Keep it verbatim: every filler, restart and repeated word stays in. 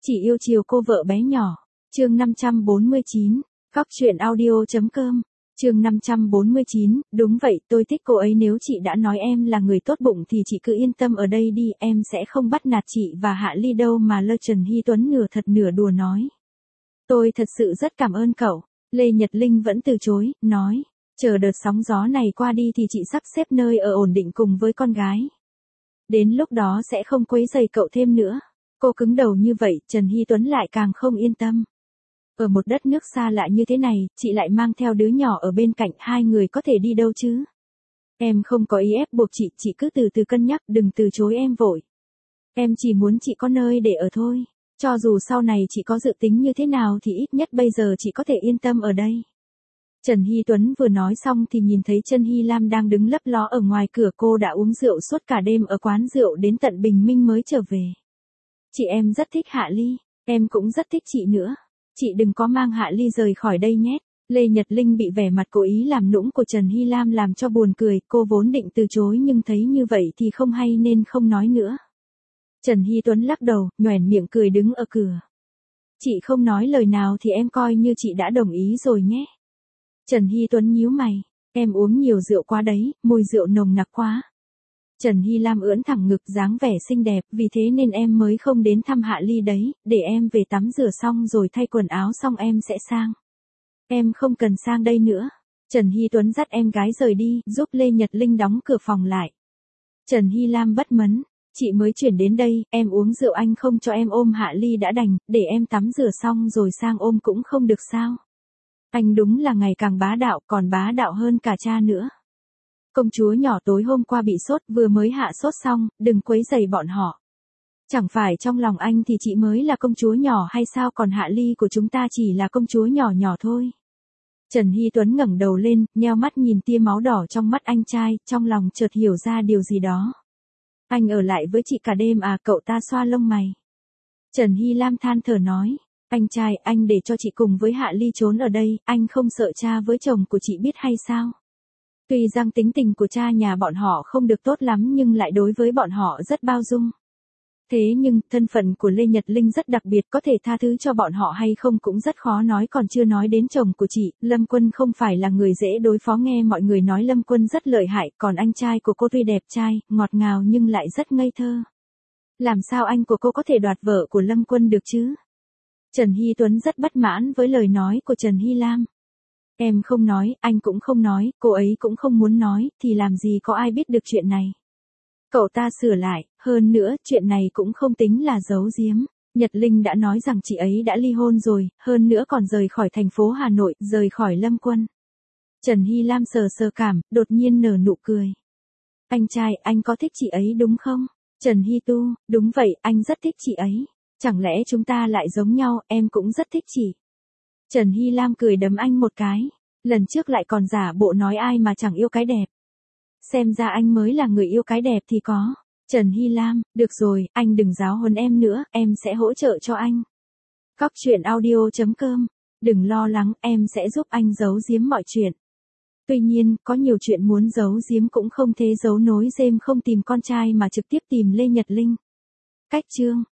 Chỉ yêu chiều cô vợ bé nhỏ. Chương năm trăm bốn mươi chín. Góc truyện audio.com. Chương năm trăm bốn mươi chín. Đúng vậy, tôi thích cô ấy, nếu chị đã nói em là người tốt bụng thì chị cứ yên tâm ở đây đi, em sẽ không bắt nạt chị và Hạ Ly đâu mà Lê Trần Hy Tuấn nửa thật nửa đùa nói. Tôi thật sự rất cảm ơn cậu. Lê Nhật Linh vẫn từ chối, nói. Chờ đợt sóng gió này qua đi thì chị sắp xếp nơi ở ổn định cùng với con gái. Đến lúc đó sẽ không quấy rầy cậu thêm nữa. Cô cứng đầu như vậy, Trần Hy Tuấn lại càng không yên tâm. Ở một đất nước xa lạ như thế này, chị lại mang theo đứa nhỏ ở bên cạnh, hai người có thể đi đâu chứ? Em không có ý ép buộc chị, chị cứ từ từ cân nhắc, đừng từ chối em vội. Em chỉ muốn chị có nơi để ở thôi. Cho dù sau này chị có dự tính như thế nào thì ít nhất bây giờ chị có thể yên tâm ở đây. Trần Hy Tuấn vừa nói xong thì nhìn thấy Trần Hy Lam đang đứng lấp ló ở ngoài cửa, cô đã uống rượu suốt cả đêm ở quán rượu đến tận bình minh mới trở về. Chị em rất thích Hạ Ly, em cũng rất thích chị nữa. Chị đừng có mang Hạ Ly rời khỏi đây nhé. Lê Nhật Linh bị vẻ mặt cố ý làm nũng của Trần Hy Lam làm cho buồn cười, cô vốn định từ chối nhưng thấy như vậy thì không hay nên không nói nữa. Trần Hy Tuấn lắc đầu, nhoẻn miệng cười đứng ở cửa. Chị không nói lời nào thì em coi như chị đã đồng ý rồi nhé. Trần Hy Tuấn nhíu mày, em uống nhiều rượu quá đấy, mùi rượu nồng nặc quá. Trần Hy Lam ưỡn thẳng ngực dáng vẻ xinh đẹp, vì thế nên em mới không đến thăm Hạ Ly đấy, để em về tắm rửa xong rồi thay quần áo xong em sẽ sang. Em không cần sang đây nữa. Trần Hy Tuấn dắt em gái rời đi, giúp Lê Nhật Linh đóng cửa phòng lại. Trần Hy Lam bất mấn, chị mới chuyển đến đây, em uống rượu anh không cho em ôm Hạ Ly đã đành, để em tắm rửa xong rồi sang ôm cũng không được sao? Anh đúng là ngày càng bá đạo, còn bá đạo hơn cả cha nữa. Công chúa nhỏ tối hôm qua bị sốt, vừa mới hạ sốt xong, đừng quấy rầy bọn họ. Chẳng phải trong lòng anh thì chị mới là công chúa nhỏ hay sao, còn Hạ Ly của chúng ta chỉ là công chúa nhỏ nhỏ thôi. Trần Hy Tuấn ngẩng đầu lên, nheo mắt nhìn tia máu đỏ trong mắt anh trai, trong lòng chợt hiểu ra điều gì đó. Anh ở lại với chị cả đêm à? Cậu ta xoa lông mày. Trần Hy Lam than thở nói. Anh trai, anh để cho chị cùng với Hạ Ly trốn ở đây, anh không sợ cha với chồng của chị biết hay sao? Tuy rằng tính tình của cha nhà bọn họ không được tốt lắm nhưng lại đối với bọn họ rất bao dung. Thế nhưng, thân phận của Lê Nhật Linh rất đặc biệt, có thể tha thứ cho bọn họ hay không cũng rất khó nói, còn chưa nói đến chồng của chị, Lâm Quân không phải là người dễ đối phó, nghe mọi người nói Lâm Quân rất lợi hại, còn anh trai của cô tuy đẹp trai, ngọt ngào nhưng lại rất ngây thơ. Làm sao anh của cô có thể đoạt vợ của Lâm Quân được chứ? Trần Hy Tuấn rất bất mãn với lời nói của Trần Hy Lam. Em không nói, anh cũng không nói, cô ấy cũng không muốn nói, thì làm gì có ai biết được chuyện này. Cậu ta sửa lại, hơn nữa, chuyện này cũng không tính là giấu giếm. Nhật Linh đã nói rằng chị ấy đã ly hôn rồi, hơn nữa còn rời khỏi thành phố Hà Nội, rời khỏi Lâm Quân. Trần Hy Lam sờ sờ cảm, đột nhiên nở nụ cười. Anh trai, anh có thích chị ấy đúng không? Trần Hy Tu, đúng vậy, anh rất thích chị ấy. Chẳng lẽ chúng ta lại giống nhau, em cũng rất thích chị. Trần Hy Lam cười đấm anh một cái. Lần trước lại còn giả bộ nói ai mà chẳng yêu cái đẹp. Xem ra anh mới là người yêu cái đẹp thì có. Trần Hy Lam, được rồi, anh đừng giáo huấn em nữa, em sẽ hỗ trợ cho anh. Góc truyện audio.com. Đừng lo lắng, em sẽ giúp anh giấu giếm mọi chuyện. Tuy nhiên, có nhiều chuyện muốn giấu giếm cũng không thế, giấu nối rêm không tìm con trai mà trực tiếp tìm Lê Nhật Linh. Cách chương.